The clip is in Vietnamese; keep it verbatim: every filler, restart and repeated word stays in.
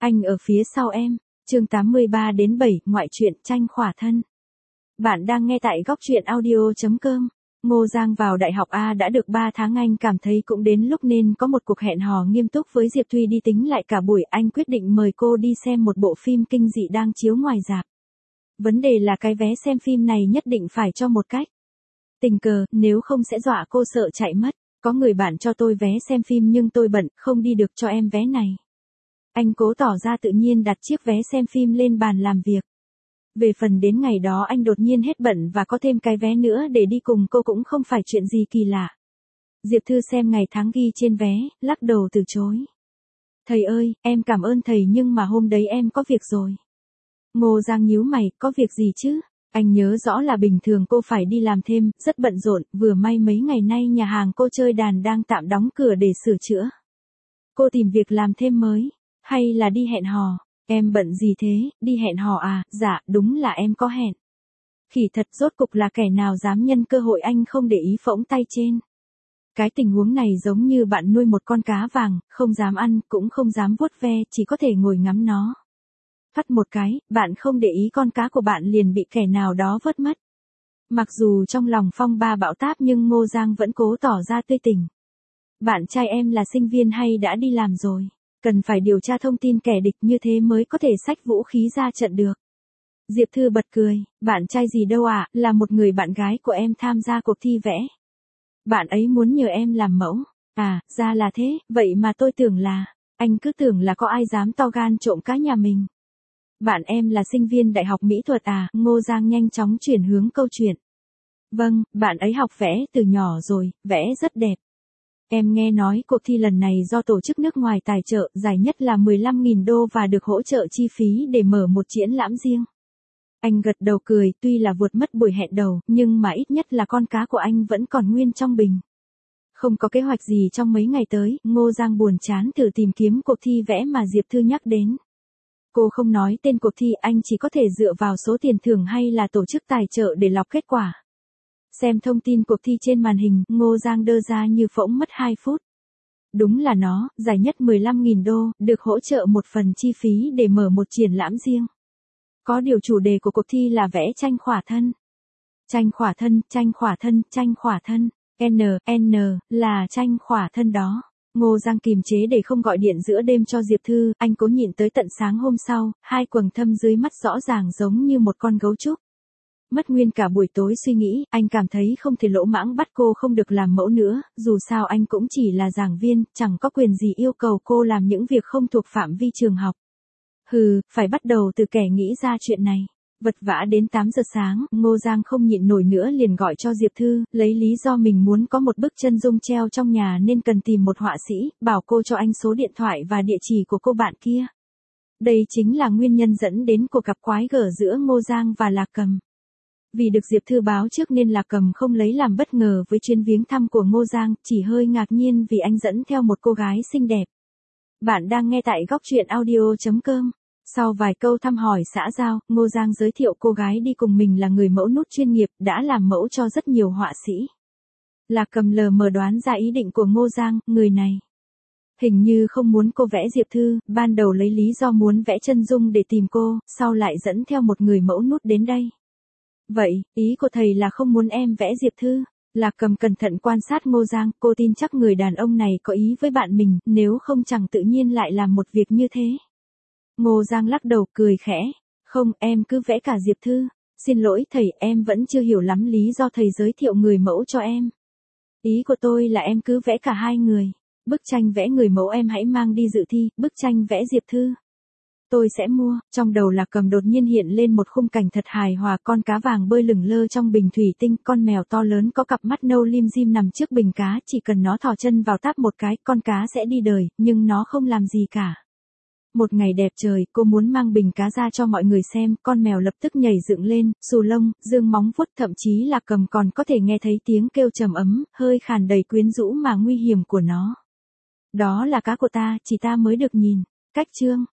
Anh ở phía sau em. Chương tám mươi ba đến bảy, ngoại truyện tranh khỏa thân. Bạn đang nghe tại góc truyện audio chấm com. Ngô Giang vào đại học A đã được ba tháng, anh cảm thấy cũng đến lúc nên có một cuộc hẹn hò nghiêm túc với Diệp Thuy. Đi tính lại cả buổi, anh quyết định mời cô đi xem một bộ phim kinh dị đang chiếu ngoài rạp. Vấn đề là cái vé xem phim này nhất định phải cho một cách tình cờ, nếu không sẽ dọa cô sợ chạy mất. Có người bạn cho tôi vé xem phim nhưng tôi bận, không đi được, cho em vé này. Anh cố tỏ ra tự nhiên đặt chiếc vé xem phim lên bàn làm việc. Về phần đến ngày đó anh đột nhiên hết bận và có thêm cái vé nữa để đi cùng cô cũng không phải chuyện gì kỳ lạ. Diệp Thư xem ngày tháng ghi trên vé, lắc đầu từ chối. Thầy ơi, em cảm ơn thầy nhưng mà hôm đấy em có việc rồi. Ngô Giang nhíu mày, có việc gì chứ? Anh nhớ rõ là bình thường cô phải đi làm thêm, rất bận rộn, vừa may mấy ngày nay nhà hàng cô chơi đàn đang tạm đóng cửa để sửa chữa. Cô tìm việc làm thêm mới, hay là đi hẹn hò? Em bận gì thế, đi hẹn hò à? Dạ, đúng là em có hẹn. Khỉ thật, rốt cục là kẻ nào dám nhân cơ hội anh không để ý phỗng tay trên. Cái tình huống này giống như bạn nuôi một con cá vàng, không dám ăn, cũng không dám vuốt ve, chỉ có thể ngồi ngắm nó. Phắt một cái, bạn không để ý con cá của bạn liền bị kẻ nào đó vớt mất. Mặc dù trong lòng phong ba bão táp nhưng Ngô Giang vẫn cố tỏ ra tươi tỉnh. Bạn trai em là sinh viên hay đã đi làm rồi? Cần phải điều tra thông tin kẻ địch, như thế mới có thể xách vũ khí ra trận được. Diệp Thư bật cười, bạn trai gì đâu ạ, à, là một người bạn gái của em tham gia cuộc thi vẽ. Bạn ấy muốn nhờ em làm mẫu. À, ra là thế, vậy mà tôi tưởng là, anh cứ tưởng là có ai dám to gan trộm cá nhà mình. Bạn em là sinh viên đại học mỹ thuật à? Ngô Giang nhanh chóng chuyển hướng câu chuyện. Vâng, bạn ấy học vẽ từ nhỏ rồi, vẽ rất đẹp. Em nghe nói cuộc thi lần này do tổ chức nước ngoài tài trợ, giải nhất là mười lăm nghìn đô và được hỗ trợ chi phí để mở một triển lãm riêng. Anh gật đầu cười, tuy là vượt mất buổi hẹn đầu, nhưng mà ít nhất là con cá của anh vẫn còn nguyên trong bình. Không có kế hoạch gì trong mấy ngày tới, Ngô Giang buồn chán thử tìm kiếm cuộc thi vẽ mà Diệp Thư nhắc đến. Cô không nói tên cuộc thi, anh chỉ có thể dựa vào số tiền thưởng hay là tổ chức tài trợ để lọc kết quả. Xem thông tin cuộc thi trên màn hình, Ngô Giang đơ ra như phỗng mất hai phút. Đúng là nó, giải nhất mười lăm nghìn đô, được hỗ trợ một phần chi phí để mở một triển lãm riêng. Có điều chủ đề của cuộc thi là vẽ tranh khỏa thân. Tranh khỏa thân, tranh khỏa thân, tranh khỏa thân. N, N, là tranh khỏa thân đó. Ngô Giang kìm chế để không gọi điện giữa đêm cho Diệp Thư, anh cố nhịn tới tận sáng hôm sau, hai quầng thâm dưới mắt rõ ràng giống như một con gấu trúc. Mất nguyên cả buổi tối suy nghĩ, anh cảm thấy không thể lỗ mãng bắt cô không được làm mẫu nữa, dù sao anh cũng chỉ là giảng viên, chẳng có quyền gì yêu cầu cô làm những việc không thuộc phạm vi trường học. Hừ, phải bắt đầu từ kẻ nghĩ ra chuyện này. Vật vã đến tám giờ sáng, Ngô Giang không nhịn nổi nữa liền gọi cho Diệp Thư, lấy lý do mình muốn có một bức chân dung treo trong nhà nên cần tìm một họa sĩ, bảo cô cho anh số điện thoại và địa chỉ của cô bạn kia. Đây chính là nguyên nhân dẫn đến cuộc gặp quái gở giữa Ngô Giang và Lạc Cầm. Vì được Diệp Thư báo trước nên Lạc Cầm không lấy làm bất ngờ với chuyến viếng thăm của Ngô Giang, chỉ hơi ngạc nhiên vì anh dẫn theo một cô gái xinh đẹp. Bạn đang nghe tại góc truyện audio chấm com. Sau vài câu thăm hỏi xã giao, Ngô Giang giới thiệu cô gái đi cùng mình là người mẫu nút chuyên nghiệp, đã làm mẫu cho rất nhiều họa sĩ. Lạc Cầm lờ mờ đoán ra ý định của Ngô Giang, người này hình như không muốn cô vẽ Diệp Thư, ban đầu lấy lý do muốn vẽ chân dung để tìm cô, sau lại dẫn theo một người mẫu nút đến đây. Vậy, ý của thầy là không muốn em vẽ Diệp Thư? Lạc Cầm cẩn thận quan sát Ngô Giang, cô tin chắc người đàn ông này có ý với bạn mình, nếu không chẳng tự nhiên lại làm một việc như thế. Ngô Giang lắc đầu cười khẽ, không, em cứ vẽ cả Diệp Thư. Xin lỗi thầy, em vẫn chưa hiểu lắm lý do thầy giới thiệu người mẫu cho em. Ý của tôi là em cứ vẽ cả hai người. Bức tranh vẽ người mẫu em hãy mang đi dự thi, bức tranh vẽ Diệp Thư tôi sẽ mua. Trong đầu Lạc Cầm đột nhiên hiện lên một khung cảnh thật hài hòa, con cá vàng bơi lửng lơ trong bình thủy tinh, con mèo to lớn có cặp mắt nâu lim dim nằm trước bình cá, chỉ cần nó thò chân vào táp một cái, con cá sẽ đi đời, nhưng nó không làm gì cả. Một ngày đẹp trời, cô muốn mang bình cá ra cho mọi người xem, con mèo lập tức nhảy dựng lên, xù lông, dương móng vuốt, thậm chí Lạc Cầm còn có thể nghe thấy tiếng kêu trầm ấm, hơi khàn đầy quyến rũ mà nguy hiểm của nó. Đó là cá của ta, chỉ ta mới được nhìn. Cách chương